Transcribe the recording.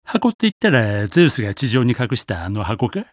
箱って言ったら、ゼウスが地上に隠したあの箱か？